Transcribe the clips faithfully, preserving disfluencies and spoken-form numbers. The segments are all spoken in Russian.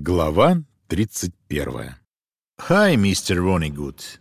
Глава тридцать первая. «Hi, мистер Вонигуд».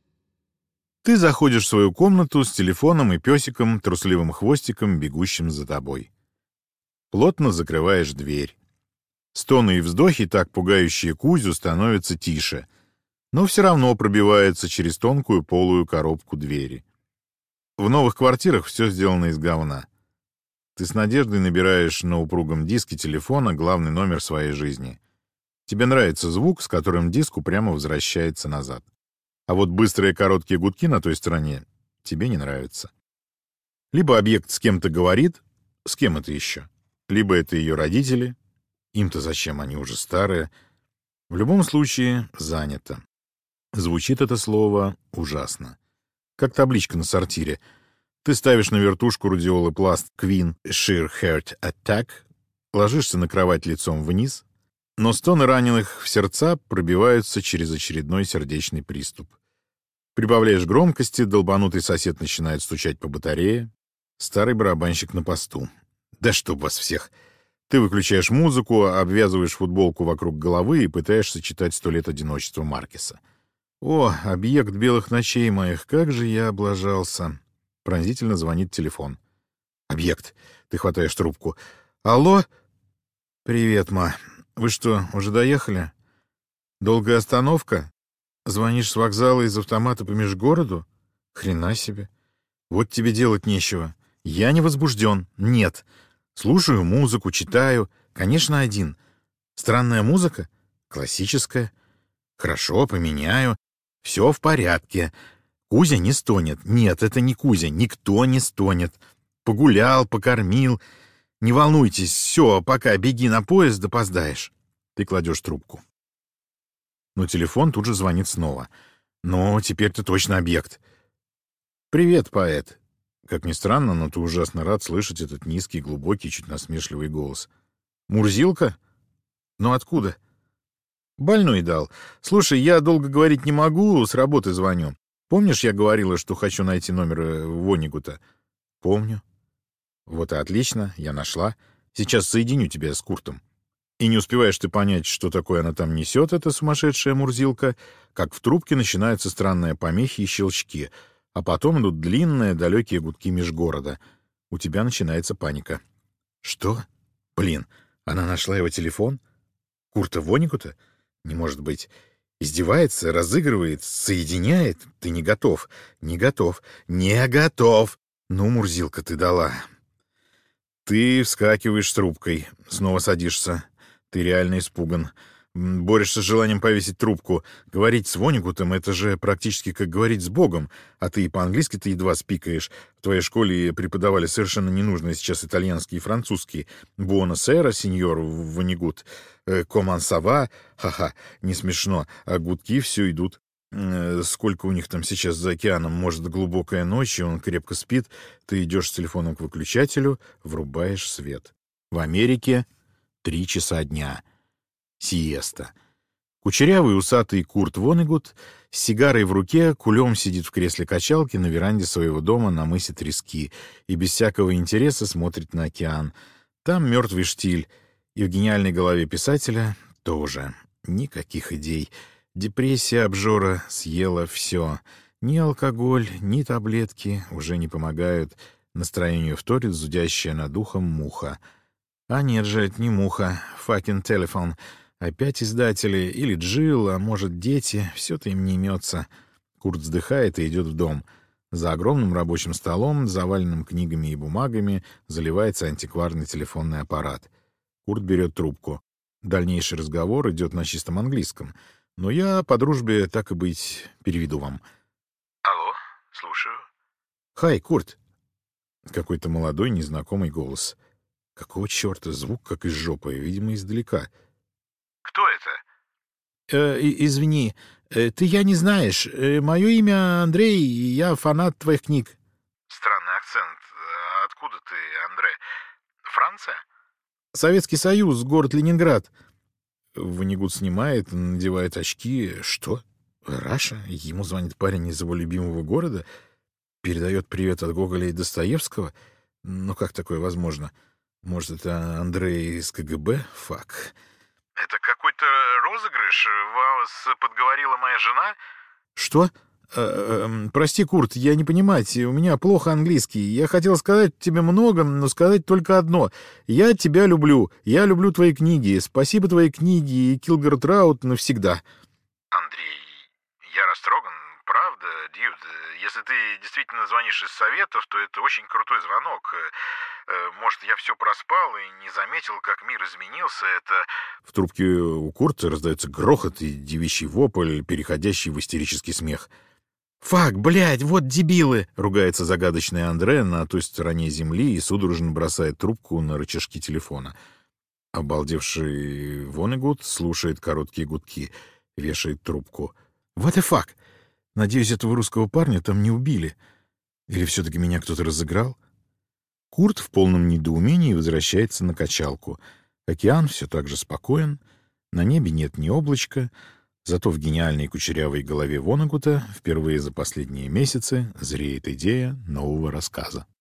Ты заходишь в свою комнату с телефоном и песиком, трусливым хвостиком, бегущим за тобой. Плотно закрываешь дверь. Стоны и вздохи, так пугающие Кузю, становятся тише, но все равно пробиваются через тонкую полую коробку двери. В новых квартирах все сделано из говна. Ты с надеждой набираешь на упругом диске телефона главный номер своей жизни. Тебе нравится звук, с которым диск упрямо возвращается назад. А вот быстрые короткие гудки на той стороне тебе не нравятся. Либо объект с кем-то говорит, с кем это еще? Либо это ее родители, им-то зачем, они уже старые. В любом случае, занято. Звучит это слово ужасно. Как табличка на сортире. Ты ставишь на вертушку радиолы пласт Queen Sheer Heart Attack, ложишься на кровать лицом вниз, но стоны раненых в сердца пробиваются через очередной сердечный приступ. Прибавляешь громкости, долбанутый сосед начинает стучать по батарее. Старый барабанщик на посту. Да чтоб вас всех! Ты выключаешь музыку, обвязываешь футболку вокруг головы и пытаешься читать «Сто лет одиночества» Маркеса. О, объект белых ночей моих, как же я облажался! Пронзительно звонит телефон. Объект. Ты хватаешь трубку. Алло? Привет, ма. Вы что, уже доехали? Долгая остановка? Звонишь с вокзала из автомата по межгороду? Хрена себе. Вот тебе делать нечего. Я не возбужден. Нет. Слушаю музыку, читаю. Конечно, один. Странная музыка? Классическая. Хорошо, поменяю. Все в порядке. Кузя не стонет. Нет, это не Кузя. Никто не стонет. Погулял, покормил. Не волнуйтесь, все, пока беги на поезд, опоздаешь. Ты кладешь трубку. Но телефон тут же звонит снова. Но теперь ты точно объект. Привет, поэт. Как ни странно, но ты ужасно рад слышать этот низкий, глубокий, чуть насмешливый голос. Мурзилка? Ну откуда? Больной дал. Слушай, я долго говорить не могу, с работы звоню. Помнишь, я говорила, что хочу найти номер Вонигута? Помню. Вот и отлично, я нашла. Сейчас соединю тебя с Куртом. И не успеваешь ты понять, что такое она там несет, эта сумасшедшая Мурзилка, как в трубке начинаются странные помехи и щелчки, а потом идут длинные, далекие гудки межгорода. У тебя начинается паника. Что? Блин, она нашла его телефон? Курта Вонигута? Не может быть. Издевается, разыгрывает, соединяет? Ты не готов, не готов, не готов. Ну, Мурзилка, ты дала. Ты вскакиваешь с трубкой, снова садишься. Ты реально испуган. Борешься с желанием повесить трубку. Говорить с Вонигутом — это же практически как говорить с Богом. А ты и по-английски-то едва спикаешь. В твоей школе преподавали совершенно ненужные сейчас итальянский и французский. «Буонасера, сеньор Вонигут», «Коман сава», ха-ха, не смешно. А гудки все идут. Сколько у них там сейчас за океаном? Может, глубокая ночь, и он крепко спит. Ты идешь с телефоном к выключателю, врубаешь свет. В Америке три часа дня. Сиеста. Кучерявый усатый Курт Вонигут с сигарой в руке кулем сидит в кресле качалки на веранде своего дома на мысе Трески и без всякого интереса смотрит на океан. Там мертвый штиль, и в гениальной голове писателя тоже никаких идей. Депрессия обжора съела все. Ни алкоголь, ни таблетки уже не помогают. Настроению вторит зудящая над ухом муха. А нет же, это не муха. Fucking телефон. Опять издатели. Или Джилл, а может, дети. Все-то им не имется. Курт вздыхает и идет в дом. За огромным рабочим столом, заваленным книгами и бумагами, заливается антикварный телефонный аппарат. Курт берет трубку. Дальнейший разговор идет на чистом английском. Но я по дружбе, так и быть, переведу вам. Алло, слушаю. Хай, Курт. Какой-то молодой, незнакомый голос. Какого черта? Звук как из жопы, видимо, издалека. Кто это? Э, извини, э, ты я не знаешь. Э, мое имя Андрей, и я фанат твоих книг. Странный акцент. Откуда ты, Андре? Франция? Советский Союз, город Ленинград. Вонигут снимает, надевает очки. Что? Раша? Ему звонит парень из его любимого города? Передает привет от Гоголя и Достоевского? Ну как такое возможно? Может, это Андрей из КГБ? Фак. Это какой-то розыгрыш вас подговорила моя жена? Что? Э, э, прости, Курт, я не понимаю, у меня плохо английский. Я хотел сказать тебе много, но сказать только одно. Я тебя люблю. Я люблю твои книги. Спасибо твоей книге и Килгор Траут навсегда. Андрей, я растроган, правда, Дьюд. Если ты действительно звонишь из Советов, то это очень крутой звонок. Может, я все проспал и не заметил, как мир изменился. Это... В трубке у Курта раздается грохот и девичий вопль, переходящий в истерический смех. «Фак, блядь, вот дебилы!» — ругается загадочный Андре на той стороне земли и судорожно бросает трубку на рычажки телефона. Обалдевший Вонегуд слушает короткие гудки, вешает трубку. «What the fuck? Надеюсь, этого русского парня там не убили. Или все-таки меня кто-то разыграл?» Курт в полном недоумении возвращается на качалку. Океан все так же спокоен, на небе нет ни облачка, зато в гениальной кучерявой голове Вонегута впервые за последние месяцы зреет идея нового рассказа.